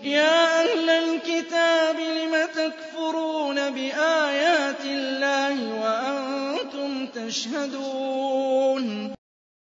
يَا أَهْلَ الْكِتَابِ لِمَ تَكْفُرُونَ بِآيَاتِ اللَّهِ وَأَنتُمْ تَشْهَدُونَ